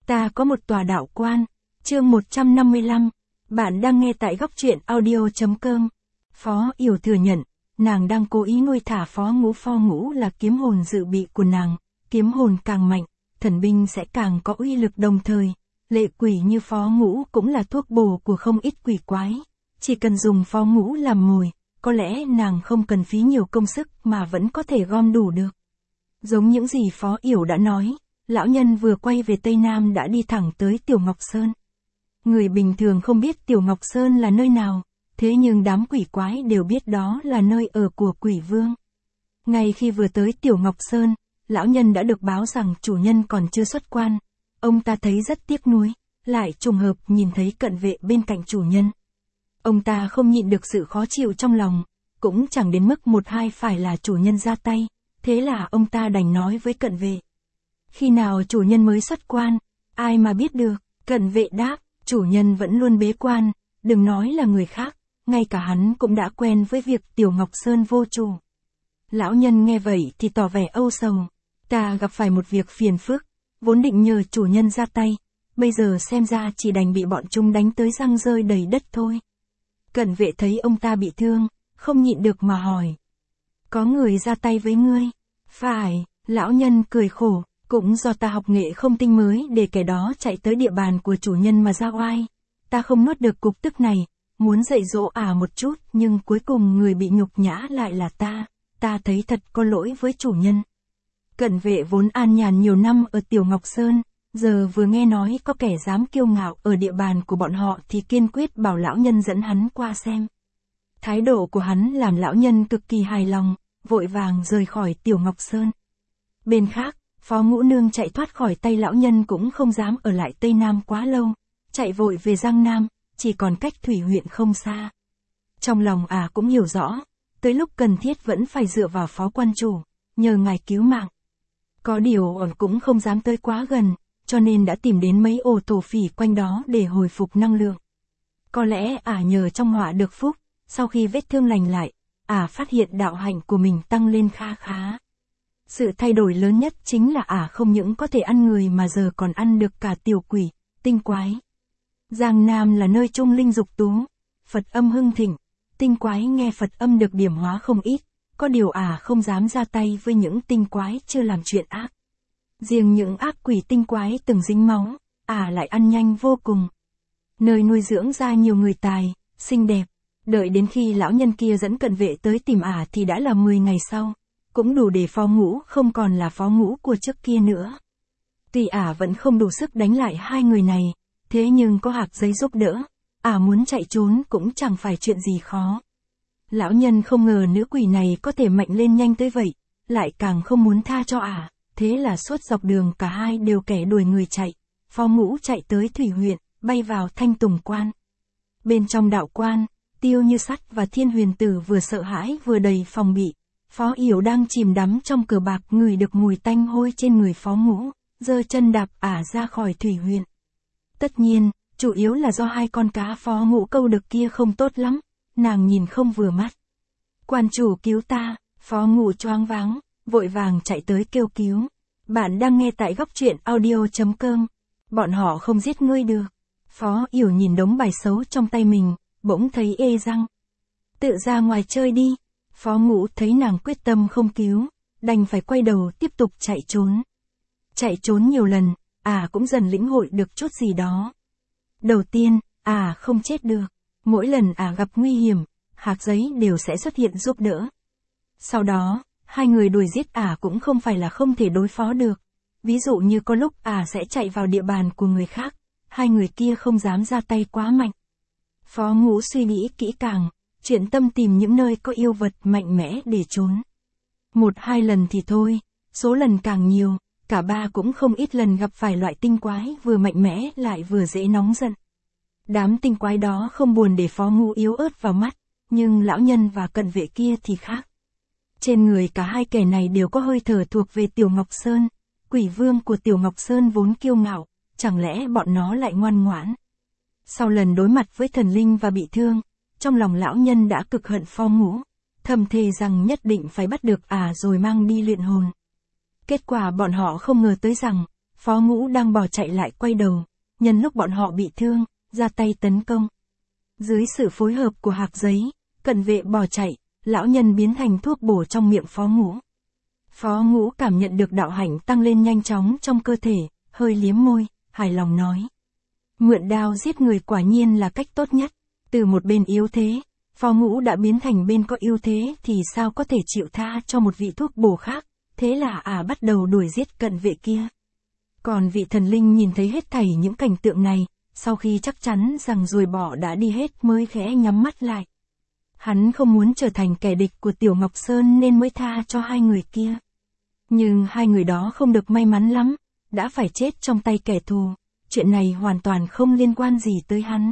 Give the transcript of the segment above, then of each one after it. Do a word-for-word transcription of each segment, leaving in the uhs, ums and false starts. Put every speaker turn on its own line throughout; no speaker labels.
Ta có một tòa đạo quan. Chương một trăm năm mươi lăm. Bạn đang nghe tại góc truyện audio chấm com. Phó Yểu thừa nhận, nàng đang cố ý nuôi thả Phó Ngũ. Phó Ngũ là kiếm hồn dự bị của nàng, kiếm hồn càng mạnh, thần binh sẽ càng có uy lực, đồng thời, lệ quỷ như Phó Ngũ cũng là thuốc bổ của không ít quỷ quái. Chỉ cần dùng Phó Ngũ làm mồi, có lẽ nàng không cần phí nhiều công sức mà vẫn có thể gom đủ được. Giống những gì Phó Yểu đã nói, lão nhân vừa quay về Tây Nam đã đi thẳng tới Tiểu Ngọc Sơn. Người bình thường không biết Tiểu Ngọc Sơn là nơi nào, thế nhưng đám quỷ quái đều biết đó là nơi ở của quỷ vương. Ngay khi vừa tới Tiểu Ngọc Sơn, lão nhân đã được báo rằng chủ nhân còn chưa xuất quan. Ông ta thấy rất tiếc nuối, lại trùng hợp nhìn thấy cận vệ bên cạnh chủ nhân. Ông ta không nhịn được sự khó chịu trong lòng, cũng chẳng đến mức một hai phải là chủ nhân ra tay, thế là ông ta đành nói với cận vệ. Khi nào chủ nhân mới xuất quan, ai mà biết được, cận vệ đáp, chủ nhân vẫn luôn bế quan, đừng nói là người khác, ngay cả hắn cũng đã quen với việc Tiểu Ngọc Sơn vô chủ. Lão nhân nghe vậy thì tỏ vẻ âu sầu, ta gặp phải một việc phiền phức, vốn định nhờ chủ nhân ra tay, bây giờ xem ra chỉ đành bị bọn chúng đánh tới răng rơi đầy đất thôi. Cận vệ thấy ông ta bị thương, không nhịn được mà hỏi. Có người ra tay với ngươi? Phải, lão nhân cười khổ, cũng do ta học nghệ không tinh mới để kẻ đó chạy tới địa bàn của chủ nhân mà ra oai. Ta không nuốt được cục tức này, muốn dạy dỗ ả một chút nhưng cuối cùng người bị nhục nhã lại là ta, ta thấy thật có lỗi với chủ nhân. Cận vệ vốn an nhàn nhiều năm ở Tiểu Ngọc Sơn, giờ vừa nghe nói có kẻ dám kiêu ngạo ở địa bàn của bọn họ thì kiên quyết bảo lão nhân dẫn hắn qua xem. Thái độ của hắn làm lão nhân cực kỳ hài lòng, vội vàng rời khỏi Tiểu Ngọc Sơn. Bên khác, Phó Ngũ Nương chạy thoát khỏi tay lão nhân cũng không dám ở lại Tây Nam quá lâu, chạy vội về Giang Nam, chỉ còn cách Thủy huyện không xa. Trong lòng ả à cũng hiểu rõ, tới lúc cần thiết vẫn phải dựa vào Phó quan chủ, nhờ ngài cứu mạng. Có điều ẩn cũng không dám tới quá gần, cho nên đã tìm đến mấy ổ thổ phỉ quanh đó để hồi phục năng lượng. Có lẽ ả à nhờ trong họa được phúc, sau khi vết thương lành lại, ả à phát hiện đạo hạnh của mình tăng lên kha khá. Sự thay đổi lớn nhất chính là ả à không những có thể ăn người mà giờ còn ăn được cả tiểu quỷ, tinh quái. Giang Nam là nơi trung linh dục tú, Phật âm hưng thịnh, tinh quái nghe Phật âm được điểm hóa không ít, có điều ả à không dám ra tay với những tinh quái chưa làm chuyện ác. Riêng những ác quỷ tinh quái từng dính máu, ả à lại ăn nhanh vô cùng. Nơi nuôi dưỡng ra nhiều người tài, xinh đẹp, đợi đến khi lão nhân kia dẫn cận vệ tới tìm ả à thì đã là mười ngày sau. Cũng đủ để Phó Ngũ không còn là Phó Ngũ của trước kia nữa. Tuy ả à vẫn không đủ sức đánh lại hai người này, thế nhưng có hạc giấy giúp đỡ, ả à muốn chạy trốn cũng chẳng phải chuyện gì khó. Lão nhân không ngờ nữ quỷ này có thể mạnh lên nhanh tới vậy, lại càng không muốn tha cho ả, à, thế là suốt dọc đường cả hai đều kẻ đuổi người chạy. Phó Ngũ chạy tới Thủy huyện, bay vào Thanh Tùng quan. Bên trong đạo quan, Tiêu Như Sắt và Thiên Huyền Tử vừa sợ hãi vừa đầy phòng bị. Phó Yểu đang chìm đắm trong cờ bạc ngửi được mùi tanh hôi trên người Phó Ngũ, giơ chân đạp ả ra khỏi Thủy huyện. Tất nhiên, chủ yếu là do hai con cá Phó Ngũ câu được kia không tốt lắm, nàng nhìn không vừa mắt. Quan chủ cứu ta, Phó Ngũ choáng váng, vội vàng chạy tới kêu cứu. Bạn đang nghe tại góc truyện audio chấm com. Bọn họ không giết ngươi được. Phó Yểu nhìn đống bài xấu trong tay mình, bỗng thấy ê răng. Tự ra ngoài chơi đi. Phó Ngũ thấy nàng quyết tâm không cứu, đành phải quay đầu tiếp tục chạy trốn. Chạy trốn nhiều lần, à cũng dần lĩnh hội được chút gì đó. Đầu tiên, à không chết được, mỗi lần à gặp nguy hiểm, hạc giấy đều sẽ xuất hiện giúp đỡ. Sau đó, hai người đuổi giết à cũng không phải là không thể đối phó được. Ví dụ như có lúc à sẽ chạy vào địa bàn của người khác, hai người kia không dám ra tay quá mạnh. Phó Ngũ suy nghĩ kỹ càng, chuyển tâm tìm những nơi có yêu vật mạnh mẽ để trốn. Một hai lần thì thôi, số lần càng nhiều, cả ba cũng không ít lần gặp phải loại tinh quái vừa mạnh mẽ lại vừa dễ nóng giận. Đám tinh quái đó không buồn để Phó Ngũ yếu ớt vào mắt, nhưng lão nhân và cận vệ kia thì khác. Trên người cả hai kẻ này đều có hơi thở thuộc về Tiểu Ngọc Sơn, quỷ vương của Tiểu Ngọc Sơn vốn kiêu ngạo, chẳng lẽ bọn nó lại ngoan ngoãn. Sau lần đối mặt với thần linh và bị thương, trong lòng lão nhân đã cực hận Phó Ngũ, thầm thề rằng nhất định phải bắt được ả à rồi mang đi luyện hồn. Kết quả bọn họ không ngờ tới rằng, Phó Ngũ đang bỏ chạy lại quay đầu, nhân lúc bọn họ bị thương, ra tay tấn công. Dưới sự phối hợp của Hạc Giấy, cận vệ bỏ chạy, lão nhân biến thành thuốc bổ trong miệng Phó Ngũ. Phó Ngũ cảm nhận được đạo hạnh tăng lên nhanh chóng trong cơ thể, hơi liếm môi, hài lòng nói. Mượn đao giết người quả nhiên là cách tốt nhất. Từ một bên yếu thế, Phó Ngũ đã biến thành bên có ưu thế thì sao có thể chịu tha cho một vị thuốc bổ khác, thế là ả à bắt đầu đuổi giết cận vệ kia. Còn vị thần linh nhìn thấy hết thảy những cảnh tượng này, sau khi chắc chắn rằng ruồi bọ đã đi hết mới khẽ nhắm mắt lại. Hắn không muốn trở thành kẻ địch của Tiểu Ngọc Sơn nên mới tha cho hai người kia. Nhưng hai người đó không được may mắn lắm, đã phải chết trong tay kẻ thù, chuyện này hoàn toàn không liên quan gì tới hắn.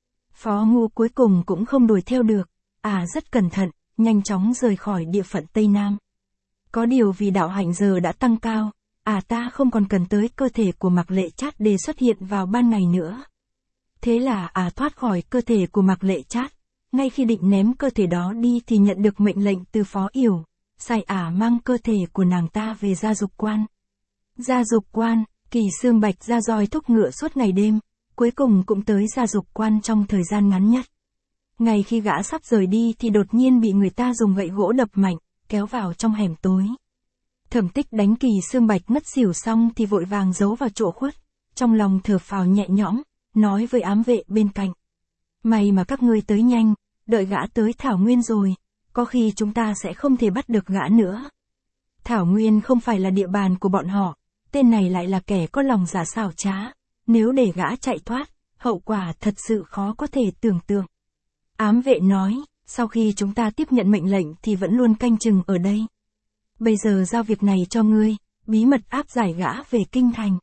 Phó Ngũ cuối cùng cũng không đuổi theo được, à rất cẩn thận, nhanh chóng rời khỏi địa phận Tây Nam. Có điều vì đạo hạnh giờ đã tăng cao, à ta không còn cần tới cơ thể của Mạc Lệ Trát để xuất hiện vào ban ngày nữa. Thế là à thoát khỏi cơ thể của Mạc Lệ Trát, ngay khi định ném cơ thể đó đi thì nhận được mệnh lệnh từ Phó Yểu, sai ả mang cơ thể của nàng ta về Gia Dục Quan. Gia Dục Quan, Kỳ Xương Bạch ra roi thúc ngựa suốt ngày đêm, cuối cùng cũng tới Gia Dục Quan trong thời gian ngắn nhất. Ngay khi gã sắp rời đi thì đột nhiên bị người ta dùng gậy gỗ đập mạnh, kéo vào trong hẻm tối. Thẩm Tích đánh Kỳ Xương Bạch ngất xỉu xong thì vội vàng giấu vào chỗ khuất, trong lòng thở phào nhẹ nhõm, nói với ám vệ bên cạnh. May mà các ngươi tới nhanh, đợi gã tới Thảo Nguyên rồi, có khi chúng ta sẽ không thể bắt được gã nữa. Thảo Nguyên không phải là địa bàn của bọn họ, tên này lại là kẻ có lòng giả xảo trá, nếu để gã chạy thoát, hậu quả thật sự khó có thể tưởng tượng. Ám vệ nói, sau khi chúng ta tiếp nhận mệnh lệnh thì vẫn luôn canh chừng ở đây. Bây giờ giao việc này cho ngươi, bí mật áp giải gã về kinh thành.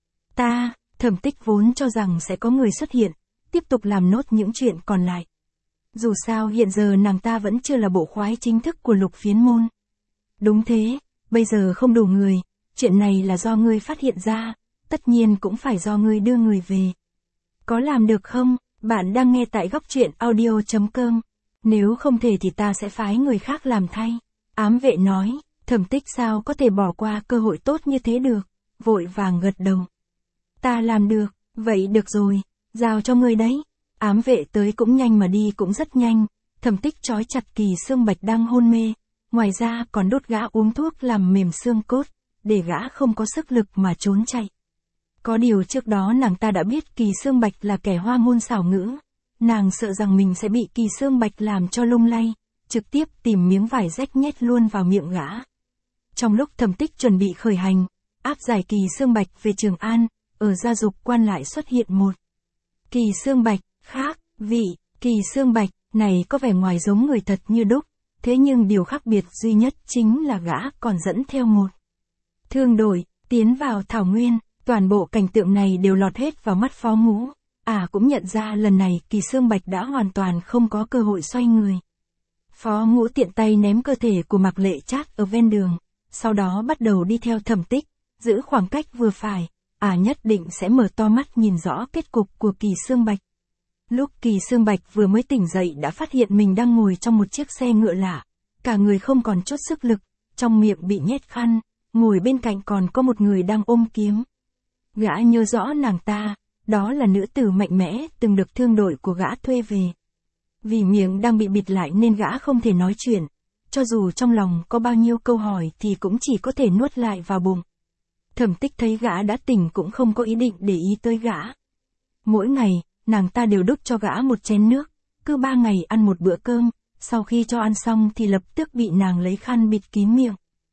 Ta, Thẩm Tích vốn cho rằng sẽ có người xuất hiện, tiếp tục làm nốt những chuyện còn lại. Dù sao hiện giờ nàng ta vẫn chưa là bộ khoái chính thức của Lục Phiến Môn. Đúng thế, bây giờ không đủ người, chuyện này là do ngươi phát hiện ra, tất nhiên cũng phải do ngươi đưa người về. Có làm được không? Bạn đang nghe tại góc truyện audio chấm com. Nếu không thể thì ta sẽ phái người khác làm thay. Ám vệ nói, Thẩm Tích sao có thể bỏ qua cơ hội tốt như thế được, vội vàng gật đầu. Ta làm được, vậy được rồi, giao cho ngươi đấy. Ám vệ tới cũng nhanh mà đi cũng rất nhanh, Thẩm Tích trói chặt Kỳ Xương Bạch đang hôn mê, ngoài ra còn đốt gã uống thuốc làm mềm xương cốt, để gã không có sức lực mà trốn chạy. Có điều trước đó nàng ta đã biết Kỳ Xương Bạch là kẻ hoa ngôn xảo ngữ, nàng sợ rằng mình sẽ bị Kỳ Xương Bạch làm cho lung lay, trực tiếp tìm miếng vải rách nhét luôn vào miệng gã. Trong lúc Thẩm Tích chuẩn bị khởi hành, áp giải Kỳ Xương Bạch về Trường An, ở Gia Dục Quan lại xuất hiện một Kỳ Xương Bạch khác, vị Kỳ Xương Bạch này có vẻ ngoài giống người thật như đúc, thế nhưng điều khác biệt duy nhất chính là gã còn dẫn theo một thương đội, tiến vào Thảo Nguyên. Toàn bộ cảnh tượng này đều lọt hết vào mắt Phó Ngũ, à cũng nhận ra lần này Kỳ Xương Bạch đã hoàn toàn không có cơ hội xoay người. Phó Ngũ tiện tay ném cơ thể của Mạc Lệ Trát ở ven đường, sau đó bắt đầu đi theo Thẩm Tích, giữ khoảng cách vừa phải, à nhất định sẽ mở to mắt nhìn rõ kết cục của Kỳ Xương Bạch. Lúc Kỳ Xương Bạch vừa mới tỉnh dậy đã phát hiện mình đang ngồi trong một chiếc xe ngựa lạ, cả người không còn chút sức lực, trong miệng bị nhét khăn, ngồi bên cạnh còn có một người đang ôm kiếm. Gã nhớ rõ nàng ta, đó là nữ tử mạnh mẽ từng được thương đội của gã thuê về. Vì miệng đang bị bịt lại nên gã không thể nói chuyện, cho dù trong lòng có bao nhiêu câu hỏi thì cũng chỉ có thể nuốt lại vào bụng. Thẩm Tích thấy gã đã tỉnh cũng không có ý định để ý tới gã. Mỗi ngày, nàng ta đều đút cho gã một chén nước, cứ ba ngày ăn một bữa cơm, sau khi cho ăn xong thì lập tức bị nàng lấy khăn bịt kín miệng.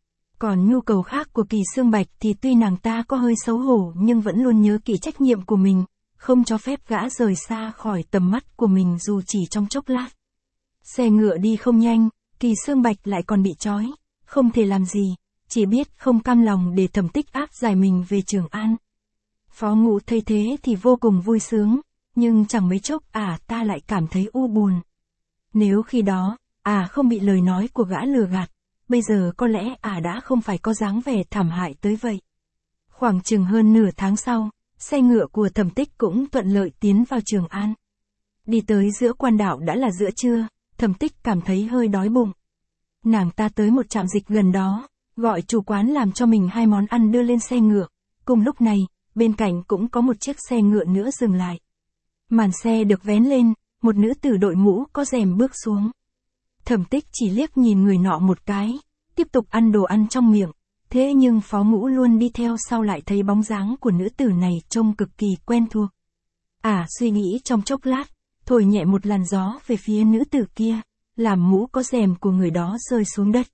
Còn nhu cầu khác của Kỳ Xương Bạch thì tuy nàng ta có hơi xấu hổ nhưng vẫn luôn nhớ kỹ trách nhiệm của mình, không cho phép gã rời xa khỏi tầm mắt của mình dù chỉ trong chốc lát. Xe ngựa đi không nhanh, Kỳ Xương Bạch lại còn bị trói, không thể làm gì, chỉ biết không cam lòng để Thẩm Tích áp giải mình về Trường An. Phó Ngũ thấy thế thì vô cùng vui sướng, nhưng chẳng mấy chốc à ta lại cảm thấy u buồn. Nếu khi đó, à không bị lời nói của gã lừa gạt, bây giờ có lẽ à đã không phải có dáng vẻ thảm hại tới vậy. Khoảng chừng hơn nửa tháng sau, xe ngựa của Thẩm Tích cũng thuận lợi tiến vào Trường An. Đi tới giữa quan đảo đã là giữa trưa, Thẩm Tích cảm thấy hơi đói bụng. Nàng ta tới một trạm dịch gần đó, gọi chủ quán làm cho mình hai món ăn đưa lên xe ngựa, Cùng lúc này, bên cạnh cũng có một chiếc xe ngựa nữa dừng lại. Màn xe được vén lên, một nữ tử đội mũ có rèm bước xuống. Thẩm Tích chỉ liếc nhìn người nọ một cái, tiếp tục ăn đồ ăn trong miệng. Thế nhưng Phó Ngũ luôn đi theo sau lại thấy bóng dáng của nữ tử này trông cực kỳ quen thuộc. À, suy nghĩ trong chốc lát, thổi nhẹ một làn gió về phía nữ tử kia, làm mũ có rèm của người đó rơi xuống đất.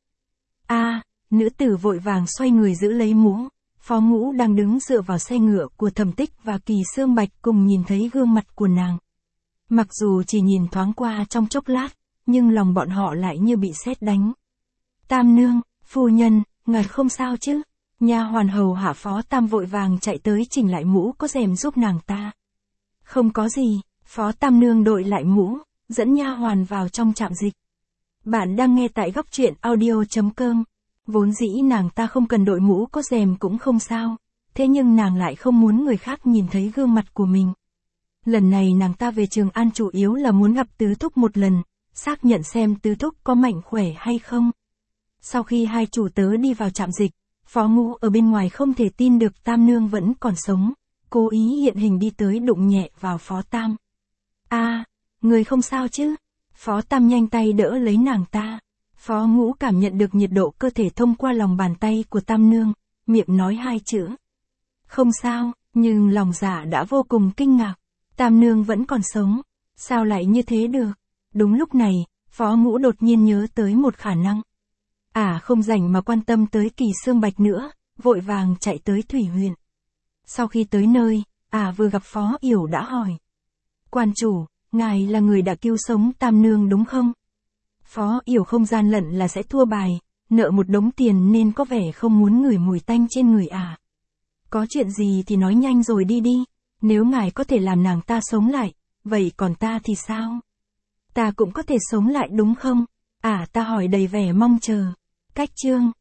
A, nữ tử vội vàng xoay người giữ lấy mũ. Phó Ngũ đang đứng dựa vào xe ngựa của Thẩm Tích và Kỳ Xương Bạch cùng nhìn thấy gương mặt của nàng. Mặc dù chỉ nhìn thoáng qua trong chốc lát, nhưng lòng bọn họ lại như bị sét đánh. Tam nương, phu nhân, ngài không sao chứ? Nha hoàn hầu hạ Phó Tam vội vàng chạy tới chỉnh lại mũ có rèm giúp nàng ta. Không có gì, Phó Tam nương đội lại mũ, dẫn nha hoàn vào trong trạm dịch. Bạn đang nghe tại góc truyện audio chấm com. Vốn dĩ nàng ta không cần đội mũ có rèm cũng không sao, thế nhưng nàng lại không muốn người khác nhìn thấy gương mặt của mình. Lần này nàng ta về Trường An chủ yếu là muốn gặp Tứ Thúc một lần, xác nhận xem Tứ Thúc có mạnh khỏe hay không. Sau khi hai chủ tớ đi vào trạm dịch, Phó Ngũ ở bên ngoài không thể tin được Tam nương vẫn còn sống, cố ý hiện hình đi tới đụng nhẹ vào Phó Tam. A, người không sao chứ? Phó Tam nhanh tay đỡ lấy nàng ta. Phó Ngũ cảm nhận được nhiệt độ cơ thể thông qua lòng bàn tay của Tam nương, miệng nói hai chữ. Không sao, nhưng lòng dạ đã vô cùng kinh ngạc. Tam nương vẫn còn sống, sao lại như thế được? Đúng lúc này, Phó Ngũ đột nhiên nhớ tới một khả năng. À, không rảnh mà quan tâm tới Kỳ Xương Bạch nữa, vội vàng chạy tới Thủy huyện. Sau khi tới nơi, à vừa gặp Phó Yểu đã hỏi. Quan chủ, ngài là người đã cứu sống Tam nương đúng không? Phó Yểu không gian lận là sẽ thua bài, nợ một đống tiền nên có vẻ không muốn ngửi mùi tanh trên người à. Có chuyện gì thì nói nhanh rồi đi đi, nếu ngài có thể làm nàng ta sống lại, vậy còn ta thì sao? Ta cũng có thể sống lại đúng không? À, ta hỏi đầy vẻ mong chờ. Cách chương